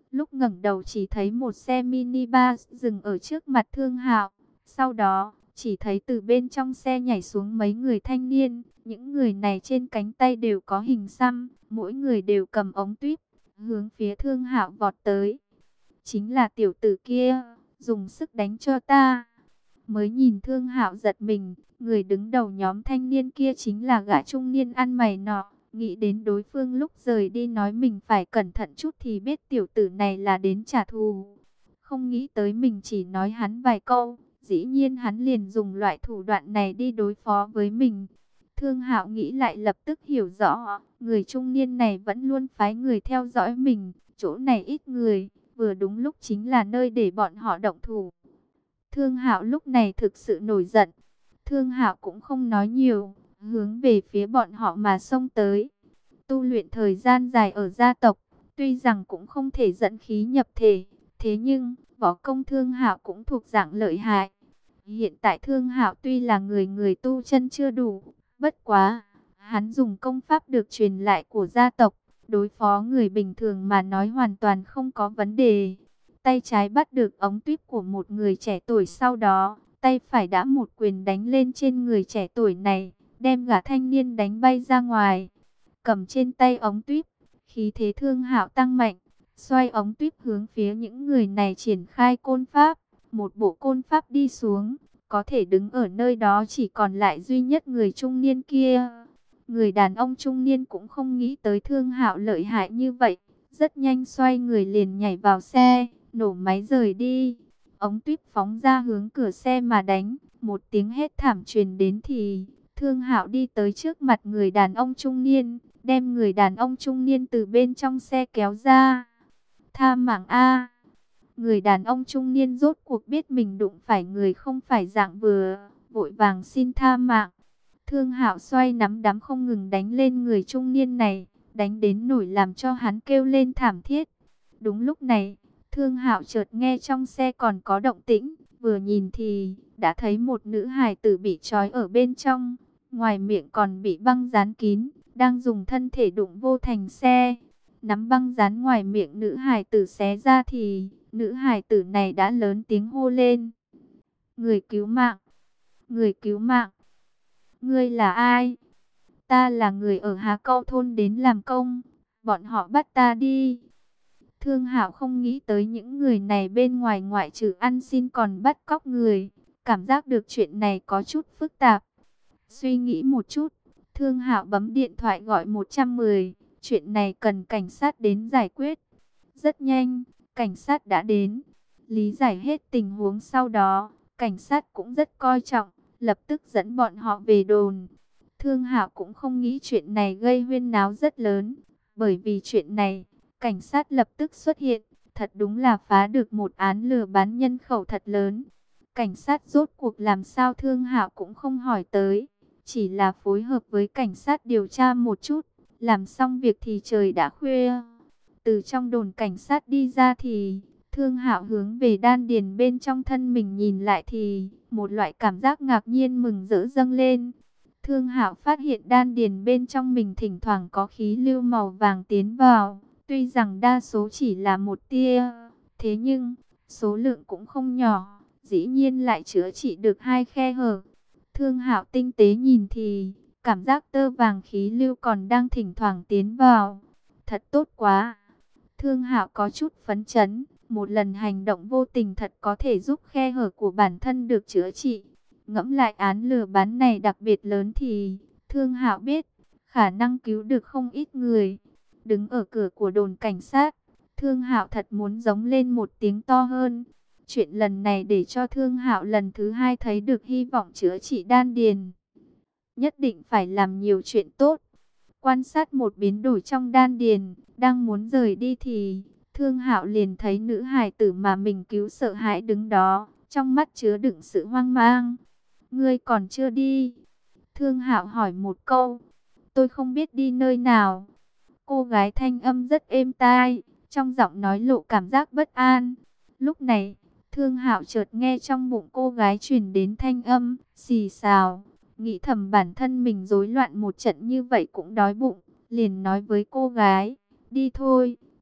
Lúc ngẩng đầu chỉ thấy một xe mini bus dừng ở trước mặt Thương Hạo. Sau đó, chỉ thấy từ bên trong xe nhảy xuống mấy người thanh niên. Những người này trên cánh tay đều có hình xăm, mỗi người đều cầm ống tuyếp, hướng phía Thương Hạo vọt tới. Chính là tiểu tử kia, dùng sức đánh cho ta. Mới nhìn Thương Hạo giật mình, người đứng đầu nhóm thanh niên kia chính là gã trung niên ăn mày nọ. Nghĩ đến đối phương lúc rời đi nói mình phải cẩn thận chút thì biết tiểu tử này là đến trả thù. Không nghĩ tới mình chỉ nói hắn vài câu, dĩ nhiên hắn liền dùng loại thủ đoạn này đi đối phó với mình. Thương Hạo nghĩ lại lập tức hiểu rõ, người trung niên này vẫn luôn phái người theo dõi mình, chỗ này ít người, vừa đúng lúc chính là nơi để bọn họ động thủ. Thương Hạo lúc này thực sự nổi giận. Thương Hạo cũng không nói nhiều, hướng về phía bọn họ mà xông tới. Tu luyện thời gian dài ở gia tộc, tuy rằng cũng không thể dẫn khí nhập thể, thế nhưng võ công Thương Hạo cũng thuộc dạng lợi hại. Hiện tại Thương Hạo tuy là người tu chân chưa đủ, bất quá hắn dùng công pháp được truyền lại của gia tộc, đối phó người bình thường mà nói hoàn toàn không có vấn đề. Tay trái bắt được ống tuyếp của một người trẻ tuổi, sau đó tay phải đã một quyền đánh lên trên người trẻ tuổi này, đem gã thanh niên đánh bay ra ngoài. Cầm trên tay ống tuyếp, khí thế Thương Hạo tăng mạnh, xoay ống tuyếp hướng phía những người này triển khai côn pháp. Một bộ côn pháp đi xuống, có thể đứng ở nơi đó chỉ còn lại duy nhất người trung niên kia. Người đàn ông trung niên cũng không nghĩ tới Thương Hạo lợi hại như vậy, rất nhanh xoay người liền nhảy vào xe, nổ máy rời đi. Ống tuyếp phóng ra hướng cửa xe mà đánh, một tiếng hét thảm truyền đến thì Thương Hạo đi tới trước mặt người đàn ông trung niên, đem người đàn ông trung niên từ bên trong xe kéo ra. Tha mạng a! Người đàn ông trung niên rốt cuộc biết mình đụng phải người không phải dạng vừa, vội vàng xin tha mạng. Thương Hạo xoay nắm đấm không ngừng đánh lên người trung niên này, đánh đến nổi làm cho hắn kêu lên thảm thiết. Đúng lúc này, Thương Hạo chợt nghe trong xe còn có động tĩnh, vừa nhìn thì đã thấy một nữ hài tử bị trói ở bên trong, ngoài miệng còn bị băng dán kín, đang dùng thân thể đụng vô thành xe. Nắm băng dán ngoài miệng nữ hài tử xé ra thì nữ hài tử này đã lớn tiếng hô lên: "Người cứu mạng! Người cứu mạng! Ngươi là ai?" "Ta là người ở Hà Câu thôn đến làm công, bọn họ bắt ta đi." Thương Hạo không nghĩ tới những người này bên ngoài ngoại trừ ăn xin còn bắt cóc người, cảm giác được chuyện này có chút phức tạp. Suy nghĩ một chút, Thương Hạo bấm điện thoại gọi 110, chuyện này cần cảnh sát đến giải quyết. Rất nhanh, cảnh sát đã đến, lý giải hết tình huống sau đó, cảnh sát cũng rất coi trọng, lập tức dẫn bọn họ về đồn. Thương Hạo cũng không nghĩ chuyện này gây huyên náo rất lớn, bởi vì chuyện này, cảnh sát lập tức xuất hiện, thật đúng là phá được một án lừa bán nhân khẩu thật lớn. Cảnh sát rốt cuộc làm sao Thương Hạo cũng không hỏi tới, chỉ là phối hợp với cảnh sát điều tra một chút, làm xong việc thì trời đã khuya. Từ trong đồn cảnh sát đi ra thì Thương Hạo hướng về đan điền bên trong thân mình nhìn lại thì một loại cảm giác ngạc nhiên mừng rỡ dâng lên. Thương Hạo phát hiện đan điền bên trong mình thỉnh thoảng có khí lưu màu vàng tiến vào, tuy rằng đa số chỉ là một tia, thế nhưng số lượng cũng không nhỏ, dĩ nhiên lại chữa trị được 2 khe hở. Thương Hạo tinh tế nhìn thì cảm giác tơ vàng khí lưu còn đang thỉnh thoảng tiến vào. Thật tốt quá! Thương Hạo có chút phấn chấn, một lần hành động vô tình thật có thể giúp khe hở của bản thân được chữa trị. Ngẫm lại án lừa bán này đặc biệt lớn thì Thương Hạo biết khả năng cứu được không ít người. Đứng ở cửa của đồn cảnh sát, Thương Hạo thật muốn giống lên một tiếng to hơn. Chuyện lần này để cho Thương Hạo lần thứ 2 thấy được hy vọng chữa trị đan điền. Nhất định phải làm nhiều chuyện tốt. Quan sát một biến đổi trong đan điền, đang muốn rời đi thì Thương Hạo liền thấy nữ hài tử mà mình cứu sợ hãi đứng đó, trong mắt chứa đựng sự hoang mang. "Ngươi còn chưa đi?" Thương Hạo hỏi một câu. "Tôi không biết đi nơi nào." Cô gái thanh âm rất êm tai, trong giọng nói lộ cảm giác bất an. Lúc này, Thương Hạo chợt nghe trong bụng cô gái truyền đến thanh âm xì xào, nghĩ thầm bản thân mình rối loạn một trận như vậy cũng đói bụng, liền nói với cô gái: "Đi thôi,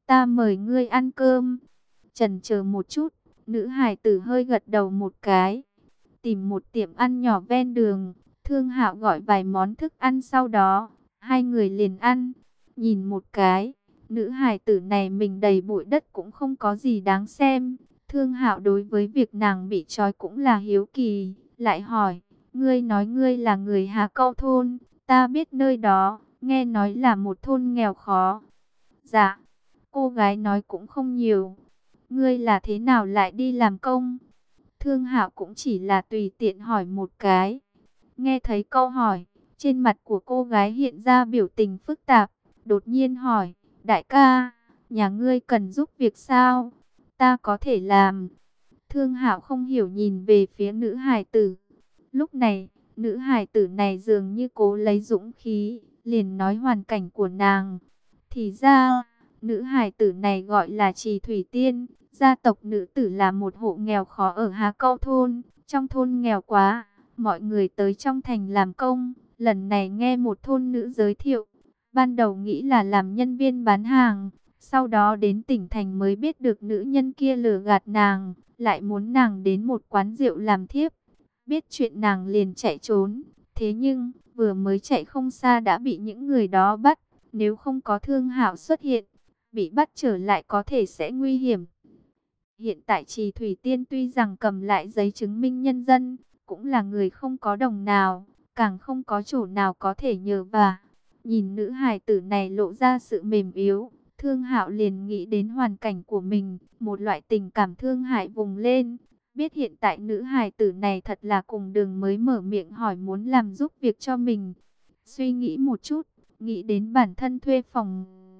ta mời ngươi ăn cơm. Chần chờ một chút, nữ hài tử hơi gật đầu một cái. Tìm một tiệm ăn nhỏ ven đường, Thương Hạo gọi vài món thức ăn, sau đó hai người liền ăn. Nhìn một cái, nữ hài tử này mình đầy bụi đất cũng không có gì đáng xem. Thương Hạo đối với việc nàng bị trói cũng là hiếu kỳ, lại hỏi, ngươi nói ngươi là người Hà Câu thôn, ta biết nơi đó, nghe nói là một thôn nghèo khó. Dạ, cô gái nói cũng không nhiều. Ngươi là thế nào lại đi làm công? Thương Hạo cũng chỉ là tùy tiện hỏi một cái. Nghe thấy câu hỏi, trên mặt của cô gái hiện ra biểu tình phức tạp, đột nhiên hỏi, đại ca, nhà ngươi cần giúp việc sao? Ta có thể làm. Thương Hạo không hiểu nhìn về phía nữ hài tử. Lúc này, nữ hài tử này dường như cố lấy dũng khí, liền nói hoàn cảnh của nàng. Thì ra, nữ hài tử này gọi là Trì Thủy Tiên, gia tộc nữ tử là một hộ nghèo khó ở Hà Câu thôn. Trong thôn nghèo quá, mọi người tới trong thành làm công. Lần này nghe một thôn nữ giới thiệu, ban đầu nghĩ là làm nhân viên bán hàng, sau đó đến tỉnh thành mới biết được nữ nhân kia lừa gạt nàng, lại muốn nàng đến một quán rượu làm thiếp. Biết chuyện nàng liền chạy trốn, thế nhưng vừa mới chạy không xa đã bị những người đó bắt. Nếu không có Thương Hạo xuất hiện, bị bắt trở lại có thể sẽ nguy hiểm. Hiện tại Trì Thủy Tiên tuy rằng cầm lại giấy chứng minh nhân dân, cũng là người không có đồng nào, càng không có chỗ nào có thể nhờ vả. Nhìn nữ hài tử này lộ ra sự mềm yếu, Thương Hạo liền nghĩ đến hoàn cảnh của mình, một loại tình cảm thương hại vùng lên. Biết hiện tại nữ hài tử này thật là cùng đường mới mở miệng hỏi muốn làm giúp việc cho mình. Suy nghĩ một chút, nghĩ đến bản thân thuê phòng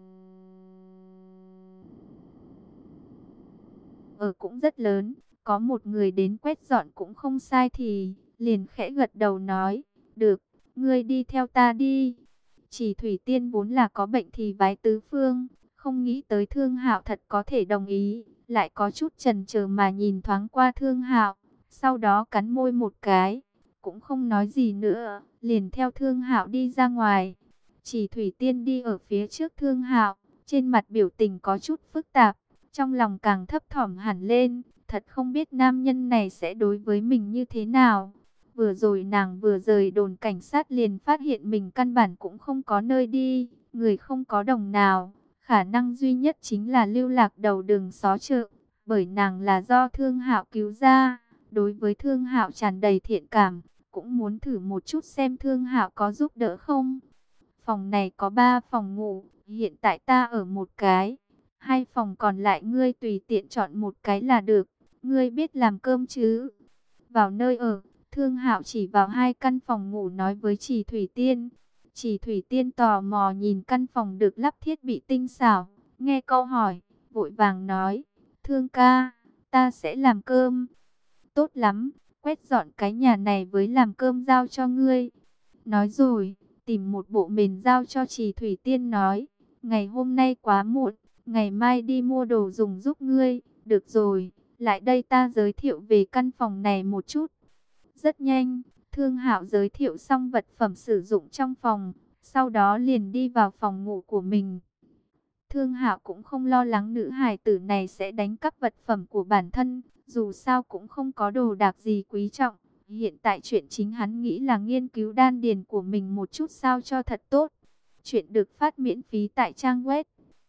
ở cũng rất lớn, có một người đến quét dọn cũng không sai thì liền khẽ gật đầu nói, được, ngươi đi theo ta đi. Chỉ Thủy Tiên vốn là có bệnh thì vái tứ phương, không nghĩ tới Thương Hạo thật có thể đồng ý, lại có chút chần chờ mà nhìn thoáng qua Thương Hạo, sau đó cắn môi một cái, cũng không nói gì nữa, liền theo Thương Hạo đi ra ngoài. Chỉ Thủy Tiên đi ở phía trước Thương Hạo, trên mặt biểu tình có chút phức tạp, trong lòng càng thấp thỏm hẳn lên, thật không biết nam nhân này sẽ đối với mình như thế nào. Vừa rồi nàng vừa rời đồn cảnh sát liền phát hiện mình căn bản cũng không có nơi đi, người không có đồng nào. Khả năng duy nhất chính là lưu lạc đầu đường xó chợ, bởi nàng là do Thương Hạo cứu ra. Đối với Thương Hạo tràn đầy thiện cảm, cũng muốn thử một chút xem Thương Hạo có giúp đỡ không. Phòng này có 3 phòng ngủ, hiện tại ta ở một cái. 2 phòng còn lại ngươi tùy tiện chọn một cái là được. Ngươi biết làm cơm chứ? Vào nơi ở, Thương Hạo chỉ vào 2 căn phòng ngủ nói với Trì Thủy Tiên. Trì Thủy Tiên tò mò nhìn căn phòng được lắp thiết bị tinh xảo, nghe câu hỏi, vội vàng nói, Thương ca, ta sẽ làm cơm. Tốt lắm, quét dọn cái nhà này với làm cơm giao cho ngươi. Nói rồi, tìm một bộ mền giao cho Trì Thủy Tiên nói, ngày hôm nay quá muộn, ngày mai đi mua đồ dùng giúp ngươi. Được rồi, lại đây ta giới thiệu về căn phòng này một chút. Rất nhanh, Thương Hạo giới thiệu xong vật phẩm sử dụng trong phòng, sau đó liền đi vào phòng ngủ của mình. Thương Hạo cũng không lo lắng nữ hài tử này sẽ đánh cắp vật phẩm của bản thân, dù sao cũng không có đồ đạc gì quý trọng. Hiện tại chuyện chính hắn nghĩ là nghiên cứu đan điền của mình một chút sao cho thật tốt. Chuyện được phát miễn phí tại trang web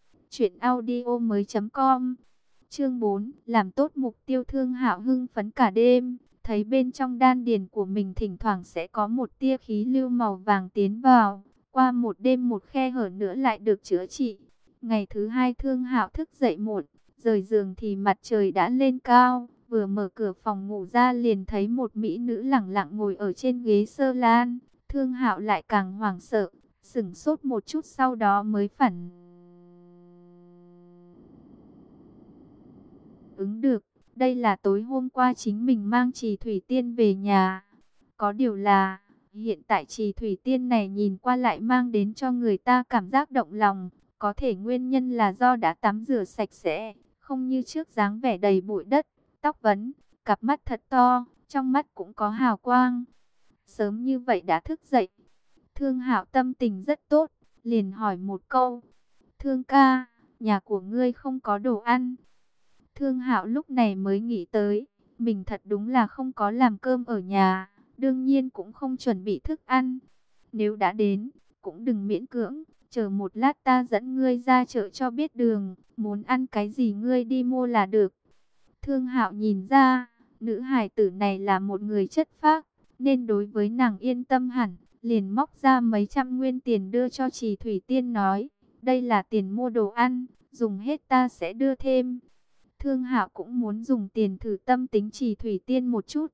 truyệnaudiomoi.com. Chương 4, làm tốt mục tiêu. Thương Hạo hưng phấn cả đêm, thấy bên trong đan điền của mình thỉnh thoảng sẽ có một tia khí lưu màu vàng tiến vào, qua một đêm một khe hở nữa lại được chữa trị. Ngày thứ 2 Thương Hạo thức dậy muộn, rời giường thì mặt trời đã lên cao, vừa mở cửa phòng ngủ ra liền thấy một mỹ nữ lẳng lặng ngồi ở trên ghế sơ lan. Thương Hạo lại càng hoảng sợ, sững sốt một chút sau đó mới phản ứng được, đây là tối hôm qua chính mình mang Trì Thủy Tiên về nhà. Có điều là, hiện tại Trì Thủy Tiên này nhìn qua lại mang đến cho người ta cảm giác động lòng. Có thể nguyên nhân là do đã tắm rửa sạch sẽ, không như trước dáng vẻ đầy bụi đất, tóc vấn, cặp mắt thật to, trong mắt cũng có hào quang. Sớm như vậy đã thức dậy. Thương Hạo tâm tình rất tốt, liền hỏi một câu, Thương ca, nhà của ngươi không có đồ ăn. Thương Hạo lúc này mới nghĩ tới, mình thật đúng là không có làm cơm ở nhà, đương nhiên cũng không chuẩn bị thức ăn. Nếu đã đến, cũng đừng miễn cưỡng, chờ một lát ta dẫn ngươi ra chợ cho biết đường, muốn ăn cái gì ngươi đi mua là được. Thương Hạo nhìn ra, nữ hài tử này là một người chất phác, nên đối với nàng yên tâm hẳn, liền móc ra mấy trăm nguyên tiền đưa cho Trì Thủy Tiên nói, đây là tiền mua đồ ăn, dùng hết ta sẽ đưa thêm. Thương Hạo cũng muốn dùng tiền thử tâm tính Trì Thủy Tiên một chút.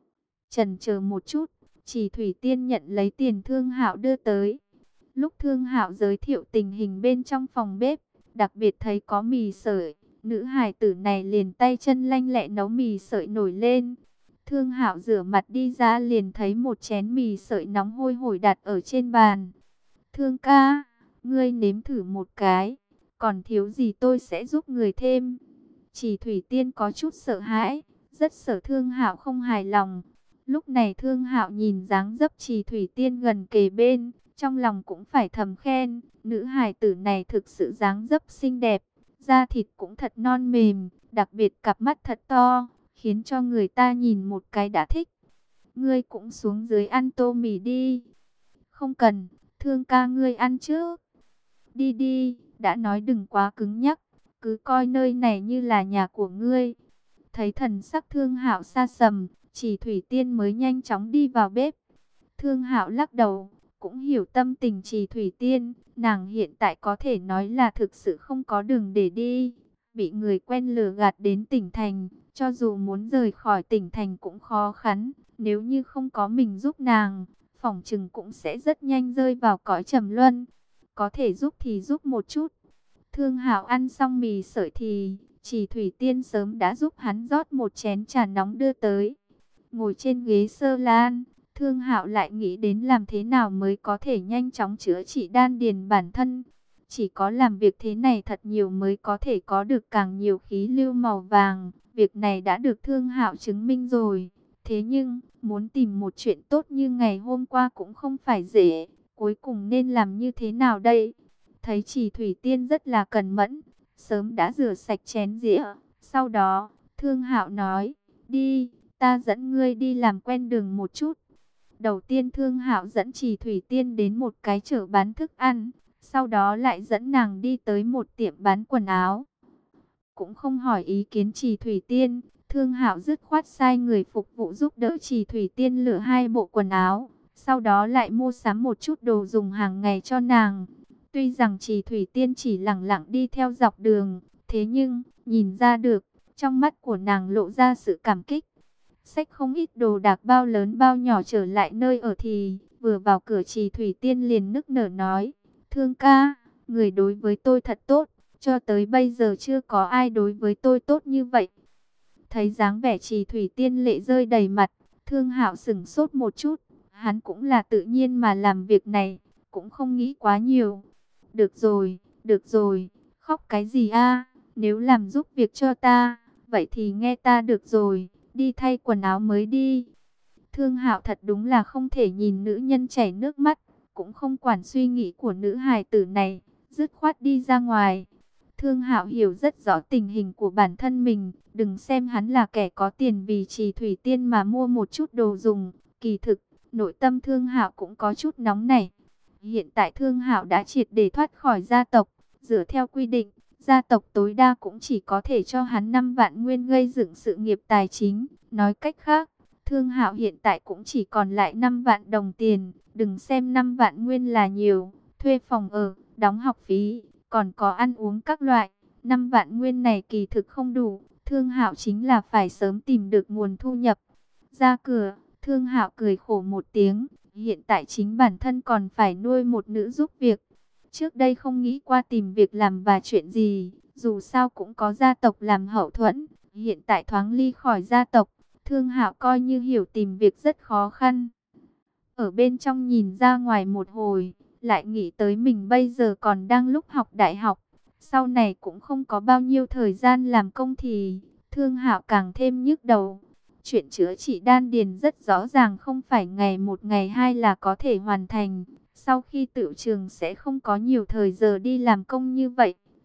Chần chờ một chút, Trì Thủy Tiên nhận lấy tiền Thương Hạo đưa tới. Lúc Thương Hạo giới thiệu tình hình bên trong phòng bếp, đặc biệt thấy có mì sợi, nữ hài tử này liền tay chân lanh lẹ nấu mì sợi nổi lên. Thương Hạo rửa mặt đi ra liền thấy một chén mì sợi nóng hôi hổi đặt ở trên bàn. Thương ca, ngươi nếm thử một cái, còn thiếu gì tôi sẽ giúp người thêm. Chỉ Thủy Tiên có chút sợ hãi, rất sợ Thương Hạo không hài lòng. Lúc này Thương Hạo nhìn dáng dấp Trì Thủy Tiên gần kề bên, trong lòng cũng phải thầm khen, nữ hài tử này thực sự dáng dấp xinh đẹp, da thịt cũng thật non mềm, đặc biệt cặp mắt thật to, khiến cho người ta nhìn một cái đã thích. Ngươi cũng xuống dưới ăn tô mì đi. Không cần, Thương ca ngươi ăn trước. Đi đi, đã nói đừng quá cứng nhắc, cứ coi nơi này như là nhà của ngươi. Thấy thần sắc Thương Hạo xa sầm, Chỉ Thủy Tiên mới nhanh chóng đi vào bếp. Thương Hạo lắc đầu, cũng hiểu tâm tình Trì Thủy Tiên, nàng hiện tại có thể nói là thực sự không có đường để đi, bị người quen lừa gạt đến tỉnh thành, cho dù muốn rời khỏi tỉnh thành cũng khó khăn, nếu như không có mình giúp nàng, phỏng chừng cũng sẽ rất nhanh rơi vào cõi trầm luân. Có thể giúp thì giúp một chút. Thương Hạo ăn xong mì sợi thì Trì Thủy Tiên sớm đã giúp hắn rót một chén trà nóng đưa tới. Ngồi trên ghế sơ lan, Thương Hạo lại nghĩ đến làm thế nào mới có thể nhanh chóng chữa trị đan điền bản thân. Chỉ có làm việc thế này thật nhiều mới có thể có được càng nhiều khí lưu màu vàng. Việc này đã được Thương Hạo chứng minh rồi. Thế nhưng, muốn tìm một chuyện tốt như ngày hôm qua cũng không phải dễ. Cuối cùng nên làm như thế nào đây? Thấy Trì Thủy Tiên rất là cẩn mẫn, sớm đã rửa sạch chén dĩa. Sau đó, Thương Hạo nói, đi, ta dẫn ngươi đi làm quen đường một chút. Đầu tiên Thương Hạo dẫn Trì Thủy Tiên đến một cái chợ bán thức ăn, sau đó lại dẫn nàng đi tới một tiệm bán quần áo. Cũng không hỏi ý kiến Trì Thủy Tiên, Thương Hạo dứt khoát sai người phục vụ giúp đỡ Trì Thủy Tiên lựa hai bộ quần áo, sau đó lại mua sắm một chút đồ dùng hàng ngày cho nàng. Tuy rằng Trì Thủy Tiên chỉ lẳng lặng đi theo dọc đường, thế nhưng nhìn ra được, trong mắt của nàng lộ ra sự cảm kích. Xách không ít đồ đạc bao lớn bao nhỏ trở lại nơi ở thì, vừa vào cửa Trì Thủy Tiên liền nức nở nói, Thương ca, người đối với tôi thật tốt, cho tới bây giờ chưa có ai đối với tôi tốt như vậy. Thấy dáng vẻ Trì Thủy Tiên lệ rơi đầy mặt, Thương Hạo sững sốt một chút, hắn cũng là tự nhiên mà làm việc này, cũng không nghĩ quá nhiều. Được rồi, khóc cái gì a? Nếu làm giúp việc cho ta, vậy thì nghe ta được rồi, đi thay quần áo mới đi. Thương Hạo thật đúng là không thể nhìn nữ nhân chảy nước mắt, cũng không quản suy nghĩ của nữ hài tử này, dứt khoát đi ra ngoài. Thương Hạo hiểu rất rõ tình hình của bản thân mình, đừng xem hắn là kẻ có tiền vì Trì Thủy Tiên mà mua một chút đồ dùng, kỳ thực, nội tâm Thương Hạo cũng có chút nóng nảy. Hiện tại Thương Hạo đã triệt để thoát khỏi gia tộc, dựa theo quy định, gia tộc tối đa cũng chỉ có thể cho hắn 5 vạn nguyên gây dựng sự nghiệp tài chính. Nói cách khác, Thương Hạo hiện tại cũng chỉ còn lại 5 vạn đồng tiền, đừng xem 5 vạn nguyên là nhiều, thuê phòng ở, đóng học phí, còn có ăn uống các loại, 5 vạn nguyên này kỳ thực không đủ, Thương Hạo chính là phải sớm tìm được nguồn thu nhập. Ra cửa, Thương Hạo cười khổ một tiếng, hiện tại chính bản thân còn phải nuôi một nữ giúp việc. Trước đây không nghĩ qua tìm việc làm và chuyện gì, dù sao cũng có gia tộc làm hậu thuẫn, hiện tại thoáng ly khỏi gia tộc, Thương Hạo coi như hiểu tìm việc rất khó khăn. Ở bên trong nhìn ra ngoài một hồi, lại nghĩ tới mình bây giờ còn đang lúc học đại học, sau này cũng không có bao nhiêu thời gian làm công thì Thương Hạo càng thêm nhức đầu. Chuyện chữa trị đan điền rất rõ ràng không phải ngày một ngày hai là có thể hoàn thành. Sau khi tựu trường sẽ không có nhiều thời giờ đi làm công như vậy.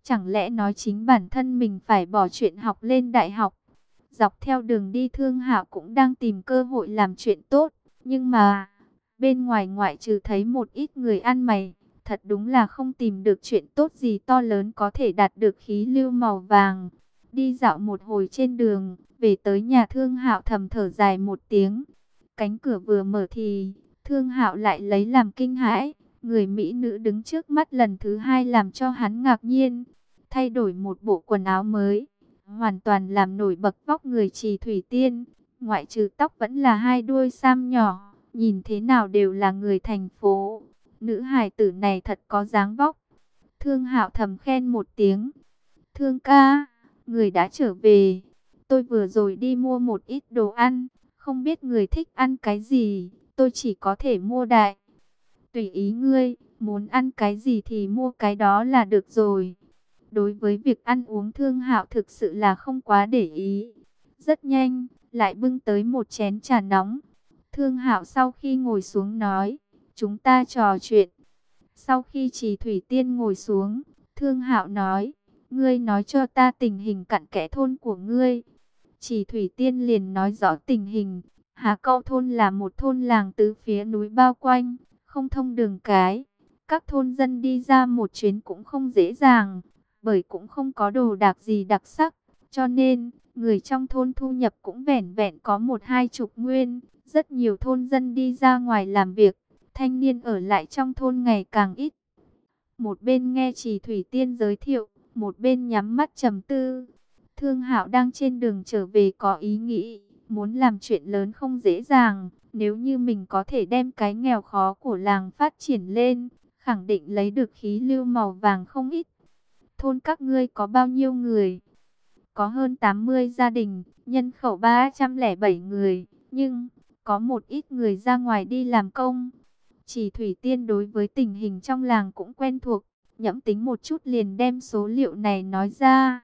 Chẳng lẽ nói chính bản thân mình phải bỏ chuyện học lên đại học? Dọc theo đường đi Thương Hạo cũng đang tìm cơ hội làm chuyện tốt. Nhưng mà, bên ngoài ngoại trừ thấy một ít người ăn mày, thật đúng là không tìm được chuyện tốt gì to lớn có thể đạt được khí lưu màu vàng. Đi dạo một hồi trên đường, về tới nhà Thương Hạo thầm thở dài một tiếng. Cánh cửa vừa mở thì, Thương Hạo lại lấy làm kinh hãi. Người mỹ nữ đứng trước mắt lần thứ hai làm cho hắn ngạc nhiên. Thay đổi một bộ quần áo mới, hoàn toàn làm nổi bật vóc người Trì Thủy Tiên. Ngoại trừ tóc vẫn là hai đuôi sam nhỏ, nhìn thế nào đều là người thành phố. Nữ hài tử này thật có dáng vóc. Thương Hạo thầm khen một tiếng. Thương ca, người đã trở về. Tôi vừa rồi đi mua một ít đồ ăn, không biết người thích ăn cái gì, tôi chỉ có thể mua đại. Tùy ý ngươi, muốn ăn cái gì thì mua cái đó là được rồi. Đối với việc ăn uống Thương Hạo thực sự là không quá để ý. Rất nhanh, lại bưng tới một chén trà nóng. Thương Hạo sau khi ngồi xuống nói, chúng ta trò chuyện. Sau khi Trì Thủy Tiên ngồi xuống, Thương Hạo nói, ngươi nói cho ta tình hình cặn kẽ thôn của ngươi. Trì Thủy Tiên liền nói rõ tình hình. Hà Câu thôn là một thôn làng tứ phía núi bao quanh, không thông đường cái. Các thôn dân đi ra một chuyến cũng không dễ dàng, bởi cũng không có đồ đạc gì đặc sắc. Cho nên, người trong thôn thu nhập cũng vẻn vẹn có 1-2 chục nguyên. Rất nhiều thôn dân đi ra ngoài làm việc, thanh niên ở lại trong thôn ngày càng ít. Một bên nghe Trì Thủy Tiên giới thiệu, một bên nhắm mắt trầm tư. Thương Hạo đang trên đường trở về có ý nghĩ, muốn làm chuyện lớn không dễ dàng. Nếu như mình có thể đem cái nghèo khó của làng phát triển lên, khẳng định lấy được khí lưu màu vàng không ít. Thôn các ngươi có bao nhiêu người? Có hơn 80 gia đình, nhân khẩu 307 người, nhưng có một ít người ra ngoài đi làm công. Chỉ Thủy Tiên đối với tình hình trong làng cũng quen thuộc, nhẫm tính một chút liền đem số liệu này nói ra.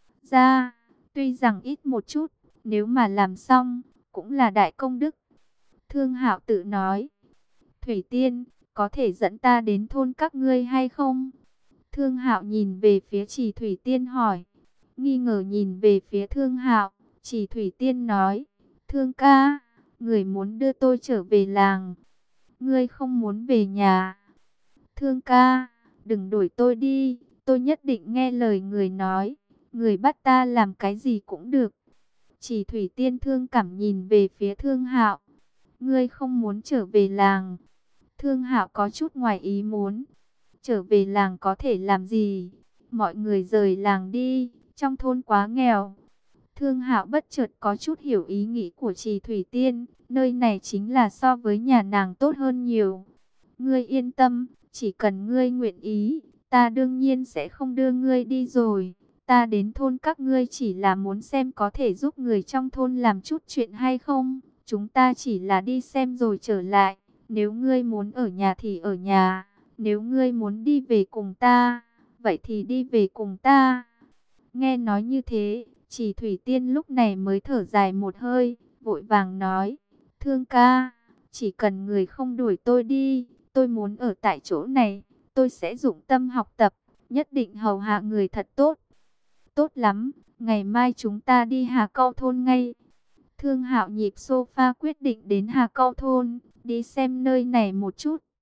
Tuy rằng ít một chút, nếu mà làm xong, cũng là đại công đức. Thương Hạo tự nói, Thủy Tiên, có thể dẫn ta đến thôn các ngươi hay không? Thương Hạo nhìn về phía Trì Thủy Tiên hỏi. Nghi ngờ nhìn về phía Thương Hạo, Trì Thủy Tiên nói, Thương ca, người muốn đưa tôi trở về làng. Ngươi không muốn về nhà. Thương ca, đừng đuổi tôi đi, tôi nhất định nghe lời người nói. Người bắt ta làm cái gì cũng được. Chỉ Thủy Tiên thương cảm nhìn về phía Thương Hạo. Ngươi không muốn trở về làng. Thương Hạo có chút ngoài ý muốn. Trở về làng có thể làm gì? Mọi người rời làng đi, trong thôn quá nghèo. Thương Hạo bất chợt có chút hiểu ý nghĩ của Trì Thủy Tiên. Nơi này chính là so với nhà nàng tốt hơn nhiều. Ngươi yên tâm, chỉ cần ngươi nguyện ý, ta đương nhiên sẽ không đưa ngươi đi rồi. Ta đến thôn các ngươi chỉ là muốn xem có thể giúp người trong thôn làm chút chuyện hay không. Chúng ta chỉ là đi xem rồi trở lại. Nếu ngươi muốn ở nhà thì ở nhà. Nếu ngươi muốn đi về cùng ta, vậy thì đi về cùng ta. Nghe nói như thế, Chỉ Thủy Tiên lúc này mới thở dài một hơi, vội vàng nói, Thương ca, chỉ cần người không đuổi tôi đi, tôi muốn ở tại chỗ này, tôi sẽ dụng tâm học tập, nhất định hầu hạ người thật tốt. Tốt lắm, ngày mai chúng ta đi Hà Câu thôn ngay. Thương Hạo nhịp sofa quyết định đến Hà Câu thôn, đi xem nơi này một chút.